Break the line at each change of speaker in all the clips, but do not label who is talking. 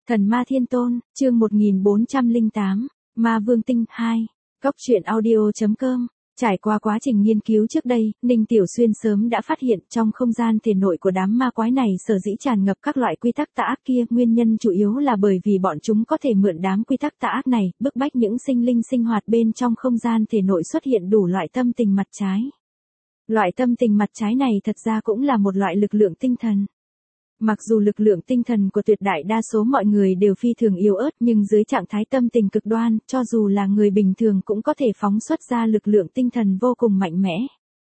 Thần Ma Thiên Tôn, chương 1408, Ma Vương Tinh 2, Cóc truyện audio.com. Trải qua quá trình nghiên cứu trước đây, Ninh Tiểu Xuyên sớm đã phát hiện trong không gian thể nội của đám ma quái này sở dĩ tràn ngập các loại quy tắc tà ác kia, nguyên nhân chủ yếu là bởi vì bọn chúng có thể mượn đám quy tắc tà ác này, bức bách những sinh linh sinh hoạt bên trong không gian thể nội xuất hiện đủ loại tâm tình mặt trái. Loại tâm tình mặt trái này thật ra cũng là một loại lực lượng tinh thần. Mặc dù lực lượng tinh thần của tuyệt đại đa số mọi người đều phi thường yếu ớt, nhưng dưới trạng thái tâm tình cực đoan, cho dù là người bình thường cũng có thể phóng xuất ra lực lượng tinh thần vô cùng mạnh mẽ.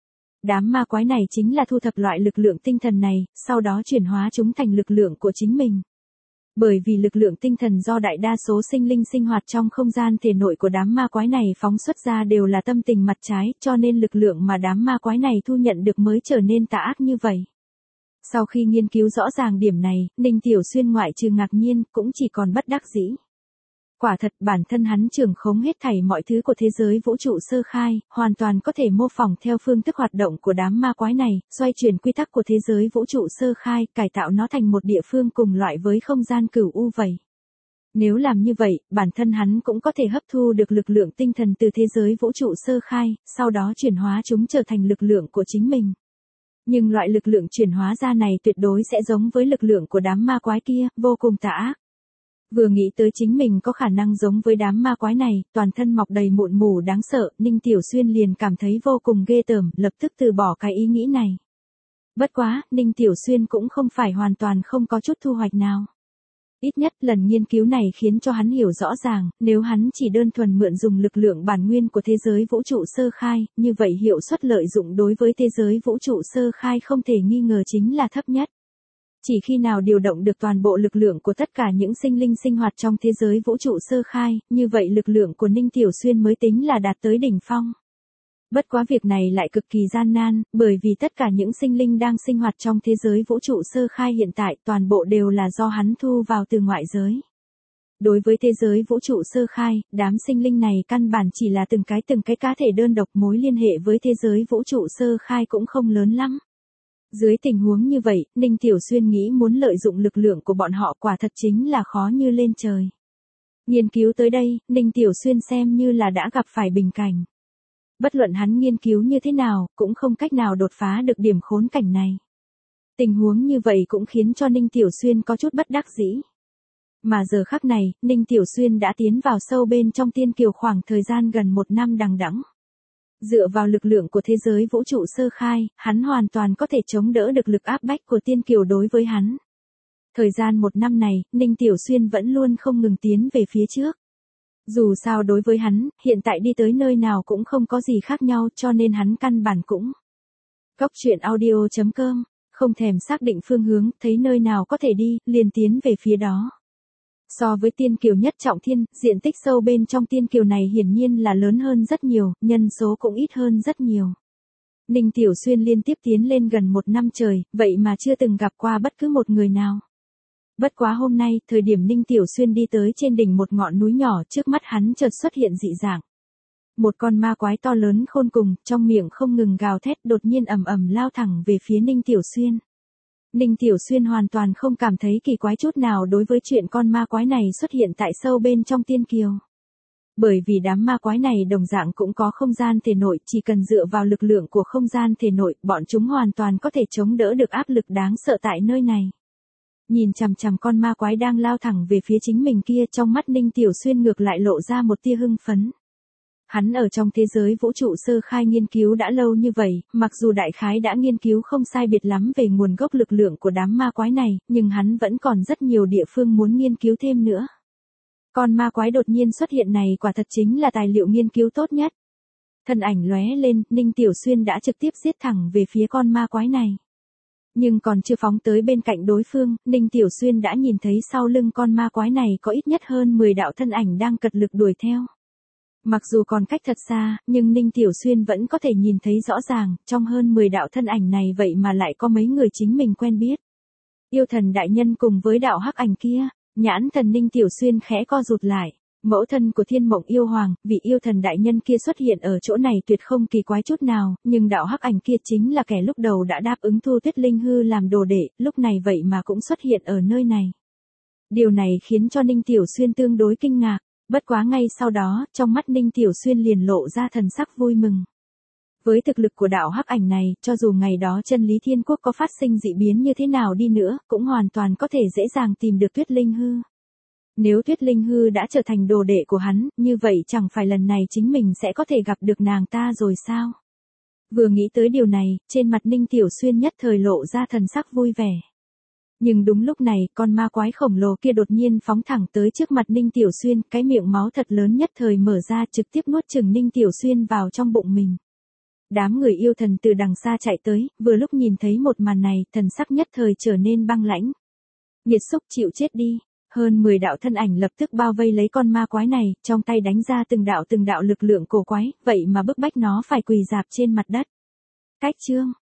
Đám ma quái này chính là thu thập loại lực lượng tinh thần này, sau đó chuyển hóa chúng thành lực lượng của chính mình. Bởi vì lực lượng tinh thần do đại đa số sinh linh sinh hoạt trong không gian thể nội của đám ma quái này phóng xuất ra đều là tâm tình mặt trái, cho nên lực lượng mà đám ma quái này thu nhận được mới trở nên tà ác như vậy. Sau khi nghiên cứu rõ ràng điểm này, Ninh Tiểu Xuyên ngoại trừ ngạc nhiên, cũng chỉ còn bất đắc dĩ. Quả thật bản thân hắn trưởng khống hết thảy mọi thứ của thế giới vũ trụ sơ khai, hoàn toàn có thể mô phỏng theo phương thức hoạt động của đám ma quái này, xoay chuyển quy tắc của thế giới vũ trụ sơ khai, cải tạo nó thành một địa phương cùng loại với không gian cửu u vậy. Nếu làm như vậy, bản thân hắn cũng có thể hấp thu được lực lượng tinh thần từ thế giới vũ trụ sơ khai, sau đó chuyển hóa chúng trở thành lực lượng của chính mình. Nhưng loại lực lượng chuyển hóa ra này tuyệt đối sẽ giống với lực lượng của đám ma quái kia, vô cùng tà ác. Vừa nghĩ tới chính mình có khả năng giống với đám ma quái này, toàn thân mọc đầy mụn mủ đáng sợ, Ninh Tiểu Xuyên liền cảm thấy vô cùng ghê tởm, lập tức từ bỏ cái ý nghĩ này. Bất quá, Ninh Tiểu Xuyên cũng không phải hoàn toàn không có chút thu hoạch nào. Ít nhất lần nghiên cứu này khiến cho hắn hiểu rõ ràng, nếu hắn chỉ đơn thuần mượn dùng lực lượng bản nguyên của thế giới vũ trụ sơ khai, như vậy hiệu suất lợi dụng đối với thế giới vũ trụ sơ khai không thể nghi ngờ chính là thấp nhất. Chỉ khi nào điều động được toàn bộ lực lượng của tất cả những sinh linh sinh hoạt trong thế giới vũ trụ sơ khai, như vậy lực lượng của Ninh Tiểu Xuyên mới tính là đạt tới đỉnh phong. Bất quá việc này lại cực kỳ gian nan, bởi vì tất cả những sinh linh đang sinh hoạt trong thế giới vũ trụ sơ khai hiện tại toàn bộ đều là do hắn thu vào từ ngoại giới. Đối với thế giới vũ trụ sơ khai, đám sinh linh này căn bản chỉ là từng cái cá thể đơn độc, mối liên hệ với thế giới vũ trụ sơ khai cũng không lớn lắm. Dưới tình huống như vậy, Ninh Tiểu Xuyên nghĩ muốn lợi dụng lực lượng của bọn họ quả thật chính là khó như lên trời. Nghiên cứu tới đây, Ninh Tiểu Xuyên xem như là đã gặp phải bình cảnh. Bất luận hắn nghiên cứu như thế nào, cũng không cách nào đột phá được điểm khốn cảnh này. Tình huống như vậy cũng khiến cho Ninh Tiểu Xuyên có chút bất đắc dĩ. Mà giờ khắc này, Ninh Tiểu Xuyên đã tiến vào sâu bên trong tiên kiều khoảng thời gian gần 1 năm đằng đẵng. Dựa vào lực lượng của thế giới vũ trụ sơ khai, hắn hoàn toàn có thể chống đỡ được lực áp bách của tiên kiều đối với hắn. Thời gian 1 năm này, Ninh Tiểu Xuyên vẫn luôn không ngừng tiến về phía trước. Dù sao đối với hắn, hiện tại đi tới nơi nào cũng không có gì khác nhau, cho nên hắn căn bản cũng. Cóc truyện audio.com, không thèm xác định phương hướng, thấy nơi nào có thể đi, liền tiến về phía đó. So với tiên kiều nhất trọng thiên, diện tích sâu bên trong tiên kiều này hiển nhiên là lớn hơn rất nhiều, nhân số cũng ít hơn rất nhiều. Ninh Tiểu Xuyên liên tiếp tiến lên gần 1 năm trời, vậy mà chưa từng gặp qua bất cứ một người nào. Bất quá hôm nay, thời điểm Ninh Tiểu Xuyên đi tới trên đỉnh một ngọn núi nhỏ, trước mắt hắn chợt xuất hiện dị dạng. Một con ma quái to lớn khôn cùng, trong miệng không ngừng gào thét, đột nhiên ầm ầm lao thẳng về phía Ninh Tiểu Xuyên. Ninh Tiểu Xuyên hoàn toàn không cảm thấy kỳ quái chút nào đối với chuyện con ma quái này xuất hiện tại sâu bên trong tiên kiều. Bởi vì đám ma quái này đồng dạng cũng có không gian thể nội, chỉ cần dựa vào lực lượng của không gian thể nội, bọn chúng hoàn toàn có thể chống đỡ được áp lực đáng sợ tại nơi này. Nhìn chằm chằm con ma quái đang lao thẳng về phía chính mình kia, trong mắt Ninh Tiểu Xuyên ngược lại lộ ra một tia hưng phấn. Hắn ở trong thế giới vũ trụ sơ khai nghiên cứu đã lâu như vậy, mặc dù đại khái đã nghiên cứu không sai biệt lắm về nguồn gốc lực lượng của đám ma quái này, nhưng hắn vẫn còn rất nhiều địa phương muốn nghiên cứu thêm nữa. Con ma quái đột nhiên xuất hiện này quả thật chính là tài liệu nghiên cứu tốt nhất. Thân ảnh lóe lên, Ninh Tiểu Xuyên đã trực tiếp giết thẳng về phía con ma quái này. Nhưng còn chưa phóng tới bên cạnh đối phương, Ninh Tiểu Xuyên đã nhìn thấy sau lưng con ma quái này có ít nhất hơn 10 đạo thân ảnh đang cật lực đuổi theo. Mặc dù còn cách thật xa, nhưng Ninh Tiểu Xuyên vẫn có thể nhìn thấy rõ ràng, trong hơn 10 đạo thân ảnh này vậy mà lại có mấy người chính mình quen biết. Yêu thần đại nhân cùng với đạo hắc ảnh kia, nhãn thần Ninh Tiểu Xuyên khẽ co rụt lại. Mẫu thân của Thiên Mộng Yêu Hoàng, vị yêu thần đại nhân kia xuất hiện ở chỗ này tuyệt không kỳ quái chút nào, nhưng đạo hắc ảnh kia chính là kẻ lúc đầu đã đáp ứng thu Tuyết Linh Hư làm đồ đệ, lúc này vậy mà cũng xuất hiện ở nơi này. Điều này khiến cho Ninh Tiểu Xuyên tương đối kinh ngạc, bất quá ngay sau đó, trong mắt Ninh Tiểu Xuyên liền lộ ra thần sắc vui mừng. Với thực lực của đạo hắc ảnh này, cho dù ngày đó chân lý thiên quốc có phát sinh dị biến như thế nào đi nữa, cũng hoàn toàn có thể dễ dàng tìm được Tuyết Linh Hư. Nếu Tuyết Linh Hư đã trở thành đồ đệ của hắn, như vậy chẳng phải lần này chính mình sẽ có thể gặp được nàng ta rồi sao? Vừa nghĩ tới điều này, trên mặt Ninh Tiểu Xuyên nhất thời lộ ra thần sắc vui vẻ. Nhưng đúng lúc này, con ma quái khổng lồ kia đột nhiên phóng thẳng tới trước mặt Ninh Tiểu Xuyên, cái miệng máu thật lớn nhất thời mở ra trực tiếp nuốt chửng Ninh Tiểu Xuyên vào trong bụng mình. Đám người yêu thần từ đằng xa chạy tới, vừa lúc nhìn thấy một màn này, thần sắc nhất thời trở nên băng lãnh. Nhiệt xúc chịu chết đi. Hơn 10 đạo thân ảnh lập tức bao vây lấy con ma quái này, trong tay đánh ra từng đạo lực lượng cổ quái, vậy mà bức bách nó phải quỳ rạp trên mặt đất. Cách chương